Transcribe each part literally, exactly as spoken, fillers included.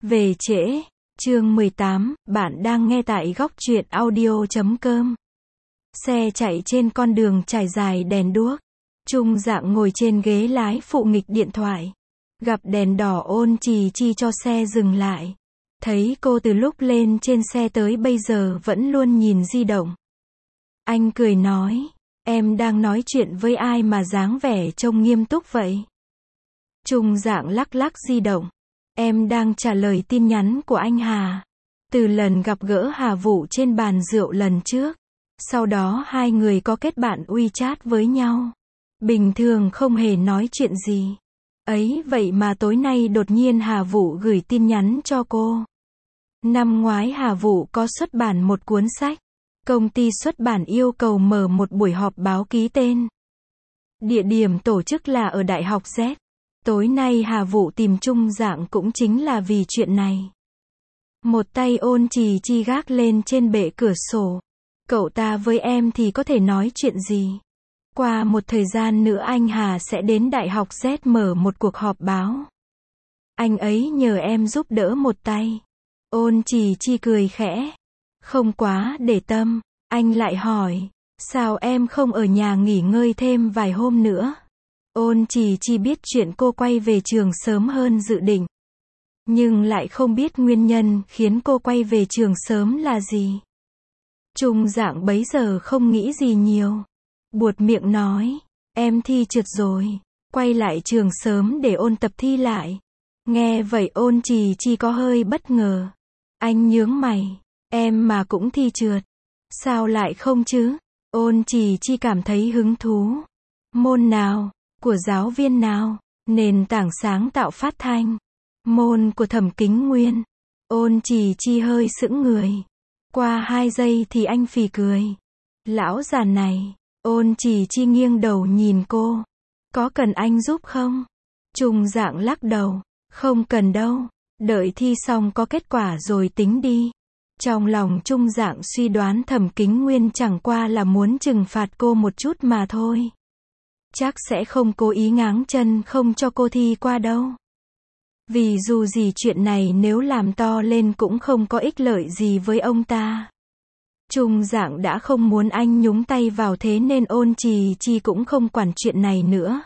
Về trễ, chương mười tám, bạn đang nghe tại góc truyện audio chấm com. Xe chạy trên con đường trải dài đèn đuốc. Trung Dạng ngồi trên ghế lái phụ nghịch điện thoại. Gặp đèn đỏ Ôn Trì Chi cho xe dừng lại. Thấy cô từ lúc lên trên xe tới bây giờ vẫn luôn nhìn di động. Anh cười nói, em đang nói chuyện với ai mà dáng vẻ trông nghiêm túc vậy? Trung Dạng lắc lắc di động. Em đang trả lời tin nhắn của anh Hà. Từ lần gặp gỡ Hà Vũ trên bàn rượu lần trước. Sau đó hai người có kết bạn WeChat với nhau. Bình thường không hề nói chuyện gì. Ấy vậy mà tối nay đột nhiên Hà Vũ gửi tin nhắn cho cô. Năm ngoái Hà Vũ có xuất bản một cuốn sách. Công ty xuất bản yêu cầu mở một buổi họp báo ký tên. Địa điểm tổ chức là ở Đại học Z. Tối nay Hà Vũ tìm Trung Dạng cũng chính là vì chuyện này. Một tay Ôn Trì Chi gác lên trên bệ cửa sổ. Cậu ta với em thì có thể nói chuyện gì? Qua một thời gian nữa anh Hà sẽ đến Đại học Z mở một cuộc họp báo. Anh ấy nhờ em giúp đỡ một tay. Ôn Trì Chi cười khẽ. Không quá để tâm. Anh lại hỏi, sao em không ở nhà nghỉ ngơi thêm vài hôm nữa? Ôn Trì Chi biết chuyện cô quay về trường sớm hơn dự định. Nhưng lại không biết nguyên nhân khiến cô quay về trường sớm là gì. Trung Dạng bấy giờ không nghĩ gì nhiều. Buột miệng nói, em thi trượt rồi. Quay lại trường sớm để ôn tập thi lại. Nghe vậy Ôn Trì Chi có hơi bất ngờ. Anh nhướng mày, em mà cũng thi trượt. Sao lại không chứ? Ôn Trì Chi cảm thấy hứng thú. Môn nào? Của giáo viên nào? Nền tảng sáng tạo phát thanh. Môn của Thẩm Kính Nguyên. Ôn Trì Chi hơi sững người. Qua hai giây thì anh phì cười. Lão già này. Ôn Trì Chi nghiêng đầu nhìn cô. Có cần anh giúp không? Trung Dạng lắc đầu. Không cần đâu. Đợi thi xong có kết quả rồi tính đi. Trong lòng Trung Dạng suy đoán Thẩm Kính Nguyên chẳng qua là muốn trừng phạt cô một chút mà thôi. Chắc sẽ không cố ý ngáng chân không cho cô thi qua đâu. Vì dù gì chuyện này nếu làm to lên cũng không có ích lợi gì với ông ta. Trung Dạng đã không muốn anh nhúng tay vào thế nên Ôn Trì Chi cũng không quản chuyện này nữa.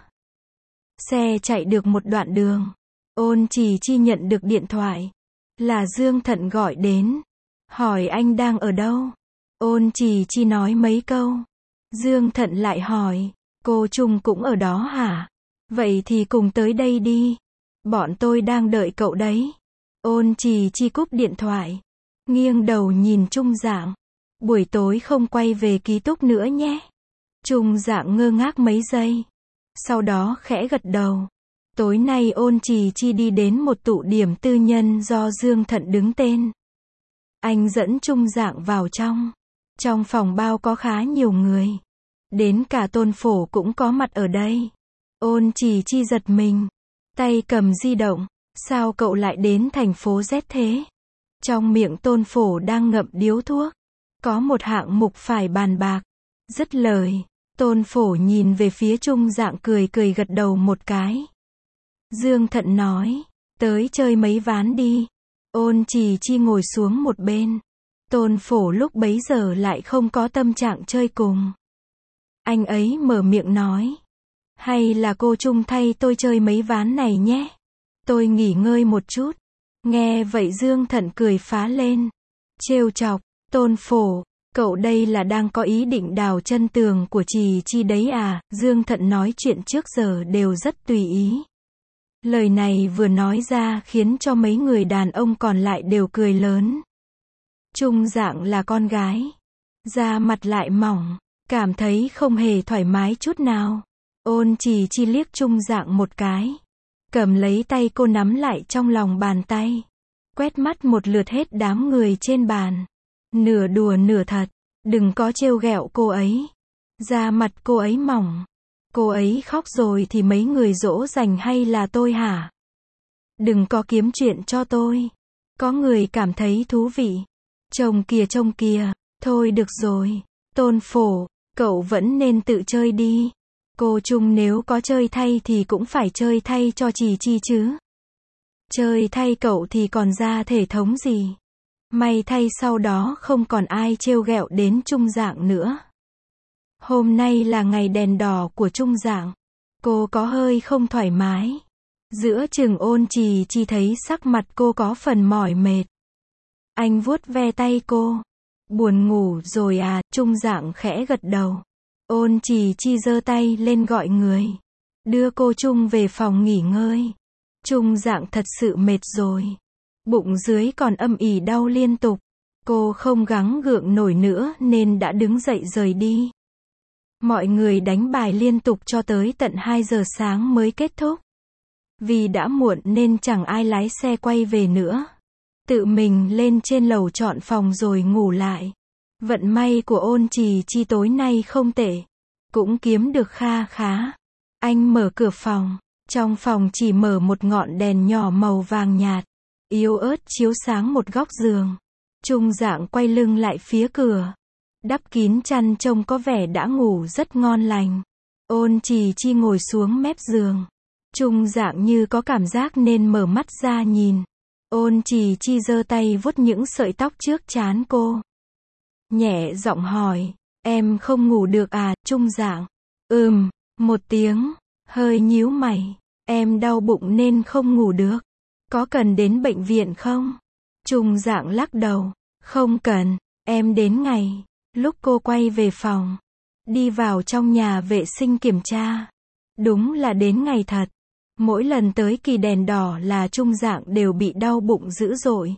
Xe chạy được một đoạn đường. Ôn Trì Chi nhận được điện thoại. Là Dương Thận gọi đến. Hỏi anh đang ở đâu? Ôn Trì Chi nói mấy câu. Dương Thận lại hỏi. Cô Trung cũng ở đó hả? Vậy thì cùng tới đây đi. Bọn tôi đang đợi cậu đấy. Ôn Trì Chi cúp điện thoại. Nghiêng đầu nhìn Trung Dạng. Buổi tối không quay về ký túc nữa nhé. Trung Dạng ngơ ngác mấy giây. Sau đó khẽ gật đầu. Tối nay Ôn Trì Chi đi đến một tụ điểm tư nhân do Dương Thận đứng tên. Anh dẫn Trung Dạng vào trong. Trong phòng bao có khá nhiều người. Đến cả Tôn Phổ cũng có mặt ở đây. Ôn Trì Chi giật mình. Tay cầm di động. Sao cậu lại đến thành phố Z thế? Trong miệng Tôn Phổ đang ngậm điếu thuốc. Có một hạng mục phải bàn bạc. Dứt lời. Tôn Phổ nhìn về phía Trung Dạng cười cười gật đầu một cái. Dương Thận nói. Tới chơi mấy ván đi. Ôn Trì Chi ngồi xuống một bên. Tôn Phổ lúc bấy giờ lại không có tâm trạng chơi cùng. Anh ấy mở miệng nói. Hay là cô Trung thay tôi chơi mấy ván này nhé. Tôi nghỉ ngơi một chút. Nghe vậy Dương Thận cười phá lên. Trêu chọc. Tôn Phổ. Cậu đây là đang có ý định đào chân tường của Trì Chi đấy à? Dương Thận nói chuyện trước giờ đều rất tùy ý. Lời này vừa nói ra khiến cho mấy người đàn ông còn lại đều cười lớn. Trung Dạng là con gái. Da mặt lại mỏng. Cảm thấy không hề thoải mái chút nào. Ôn Trì Chi liếc Trung Dạng một cái. Cầm lấy tay cô nắm lại trong lòng bàn tay. Quét mắt một lượt hết đám người trên bàn. Nửa đùa nửa thật. Đừng có trêu ghẹo cô ấy. Da mặt cô ấy mỏng. Cô ấy khóc rồi thì mấy người dỗ dành hay là tôi hả? Đừng có kiếm chuyện cho tôi. Có người cảm thấy thú vị. Trông kìa trông kìa. Thôi được rồi. Tôn Phổ. Cậu vẫn nên tự chơi đi. Cô Trung nếu có chơi thay thì cũng phải chơi thay cho Trì Chi chứ. Chơi thay cậu thì còn ra thể thống gì. May thay sau đó không còn ai trêu ghẹo đến Trung Dạng nữa. Hôm nay là ngày đèn đỏ của Trung Dạng. Cô có hơi không thoải mái. Giữa chừng Ôn Trì Chi thấy sắc mặt cô có phần mỏi mệt. Anh vuốt ve tay cô. Buồn ngủ rồi à, Trung Dạng khẽ gật đầu. Ôn Trì Chi giơ tay lên gọi người. Đưa cô Trung về phòng nghỉ ngơi. Trung Dạng thật sự mệt rồi. Bụng dưới còn âm ỉ đau liên tục. Cô không gắng gượng nổi nữa nên đã đứng dậy rời đi. Mọi người đánh bài liên tục cho tới tận hai giờ sáng mới kết thúc. Vì đã muộn nên chẳng ai lái xe quay về nữa. Tự mình lên trên lầu chọn phòng rồi ngủ lại. Vận may của Ôn Trì Chi tối nay không tệ. Cũng kiếm được kha khá. Anh mở cửa phòng. Trong phòng chỉ mở một ngọn đèn nhỏ màu vàng nhạt. Yếu ớt chiếu sáng một góc giường. Trung Dạng quay lưng lại phía cửa. Đắp kín chăn trông có vẻ đã ngủ rất ngon lành. Ôn Trì Chi ngồi xuống mép giường. Trung Dạng như có cảm giác nên mở mắt ra nhìn. Ôn Trì Chi giơ tay vuốt những sợi tóc trước trán cô. Nhẹ giọng hỏi, em không ngủ được à, Trung Dạng? Ừm, một tiếng, hơi nhíu mày. Em đau bụng nên không ngủ được. Có cần đến bệnh viện không? Trung Dạng lắc đầu. Không cần, em đến ngày. Lúc cô quay về phòng, đi vào trong nhà vệ sinh kiểm tra. Đúng là đến ngày thật. Mỗi lần tới kỳ đèn đỏ là Trung Dạng đều bị đau bụng dữ dội.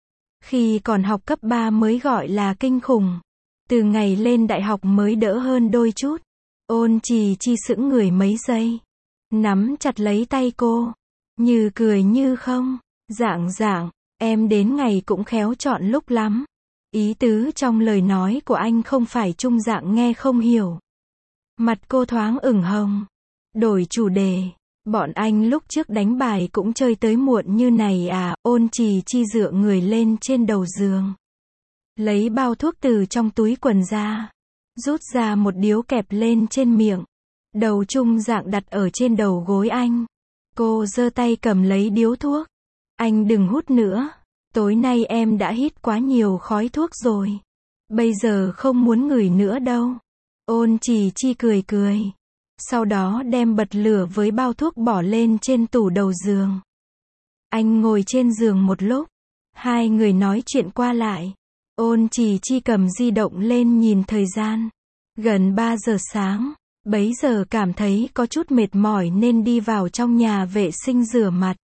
Khi còn học cấp ba mới gọi là kinh khủng. Từ ngày lên đại học mới đỡ hơn đôi chút. Ôn Trì Chi sững người mấy giây. Nắm chặt lấy tay cô. Như cười như không. Dạng Dạng, em đến ngày cũng khéo chọn lúc lắm. Ý tứ trong lời nói của anh không phải Trung Dạng nghe không hiểu. Mặt cô thoáng ửng hồng. Đổi chủ đề. Bọn anh lúc trước đánh bài cũng chơi tới muộn như này à, Ôn Trì Chi dựa người lên trên đầu giường. Lấy bao thuốc từ trong túi quần ra. Rút ra một điếu kẹp lên trên miệng. Đầu Trung Dạng đặt ở trên đầu gối anh. Cô giơ tay cầm lấy điếu thuốc. Anh đừng hút nữa. Tối nay em đã hít quá nhiều khói thuốc rồi. Bây giờ không muốn ngửi nữa đâu. Ôn Trì Chi cười cười. Sau đó đem bật lửa với bao thuốc bỏ lên trên tủ đầu giường. Anh ngồi trên giường một lúc. Hai người nói chuyện qua lại. Ôn Trì Chi cầm di động lên nhìn thời gian. Gần ba giờ sáng. Bấy giờ cảm thấy có chút mệt mỏi nên đi vào trong nhà vệ sinh rửa mặt.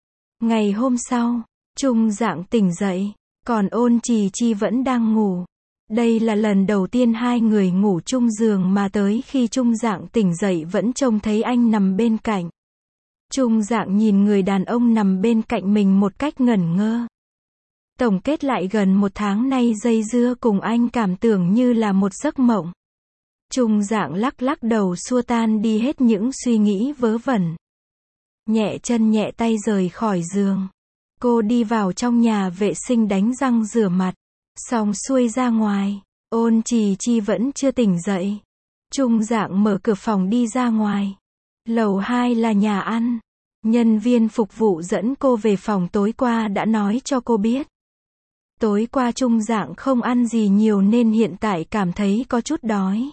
Ngày hôm sau, Trung Dạng tỉnh dậy. Còn Ôn Trì Chi vẫn đang ngủ. Đây là lần đầu tiên hai người ngủ chung giường mà tới khi Trung Dạng tỉnh dậy vẫn trông thấy anh nằm bên cạnh. Trung Dạng nhìn người đàn ông nằm bên cạnh mình một cách ngẩn ngơ. Tổng kết lại gần một tháng nay dây dưa cùng anh cảm tưởng như là một giấc mộng. Trung Dạng lắc lắc đầu xua tan đi hết những suy nghĩ vớ vẩn. Nhẹ chân nhẹ tay rời khỏi giường. Cô đi vào trong nhà vệ sinh đánh răng rửa mặt. Xong xuôi ra ngoài. Ôn Trì Chi vẫn chưa tỉnh dậy. Trung Dạng mở cửa phòng đi ra ngoài. Lầu hai là nhà ăn. Nhân viên phục vụ dẫn cô về phòng tối qua đã nói cho cô biết. Tối qua Trung Dạng không ăn gì nhiều nên hiện tại cảm thấy có chút đói.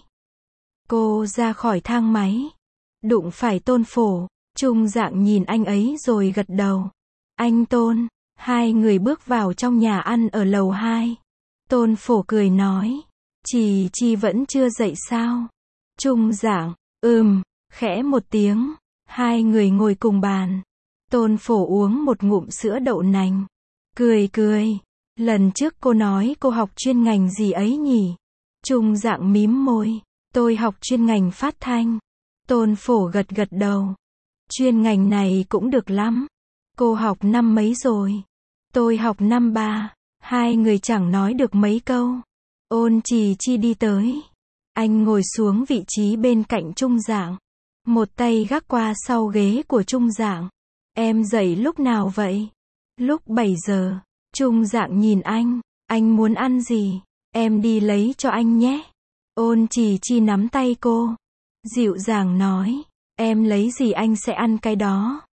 Cô ra khỏi thang máy. Đụng phải Tôn Phổ. Trung Dạng nhìn anh ấy rồi gật đầu. Anh Tôn. Hai người bước vào trong nhà ăn ở lầu hai. Tôn Phổ cười nói. Trì Chi vẫn chưa dậy sao? Trung Dạng. Ừm. Khẽ một tiếng. Hai người ngồi cùng bàn. Tôn Phổ uống một ngụm sữa đậu nành. Cười cười. Lần trước cô nói cô học chuyên ngành gì ấy nhỉ? Trung Dạng mím môi. Tôi học chuyên ngành phát thanh. Tôn Phổ gật gật đầu. Chuyên ngành này cũng được lắm. Cô học năm mấy rồi? Tôi học năm ba. Hai người chẳng nói được mấy câu. Ôn Trì Chi đi tới. Anh ngồi xuống vị trí bên cạnh Trung Dạng. Một tay gác qua sau ghế của Trung Dạng. Em dậy lúc nào vậy? Lúc bảy giờ. Trung Dạng nhìn anh. Anh muốn ăn gì? Em đi lấy cho anh nhé. Ôn Trì Chi nắm tay cô. Dịu dàng nói. Em lấy gì anh sẽ ăn cái đó.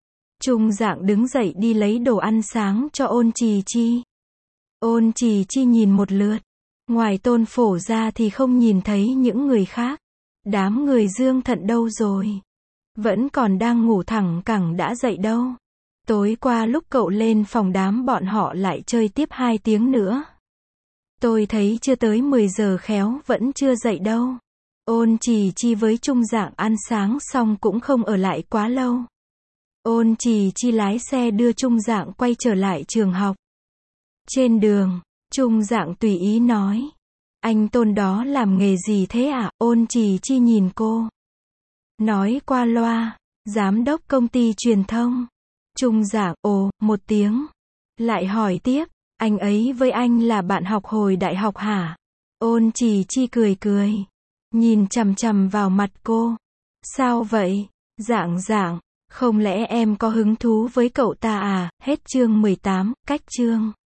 Trung Dạng đứng dậy đi lấy đồ ăn sáng cho Ôn Trì Chi. Ôn Trì Chi nhìn một lượt. Ngoài Tôn Phổ ra thì không nhìn thấy những người khác. Đám người Dương Thận đâu rồi? Vẫn còn đang ngủ thẳng cẳng đã dậy đâu. Tối qua lúc cậu lên phòng đám bọn họ lại chơi tiếp hai tiếng nữa. Tôi thấy chưa tới mười giờ khéo vẫn chưa dậy đâu. Ôn Trì Chi với Trung Dạng ăn sáng xong cũng không ở lại quá lâu. Ôn Trì Chi lái xe đưa Trung Dạng quay trở lại trường học. Trên đường, Trung Dạng tùy ý nói. Anh Tôn đó làm nghề gì thế ạ? Ôn Trì Chi nhìn cô. Nói qua loa, giám đốc công ty truyền thông. Trung Dạng, ồ, một tiếng. Lại hỏi tiếp, anh ấy với anh là bạn học hồi đại học hả? Ôn Trì Chi cười cười. Nhìn chằm chằm vào mặt cô. Sao vậy? Dạng Dạng, không lẽ em có hứng thú với cậu ta à? Hết chương mười tám, cách chương.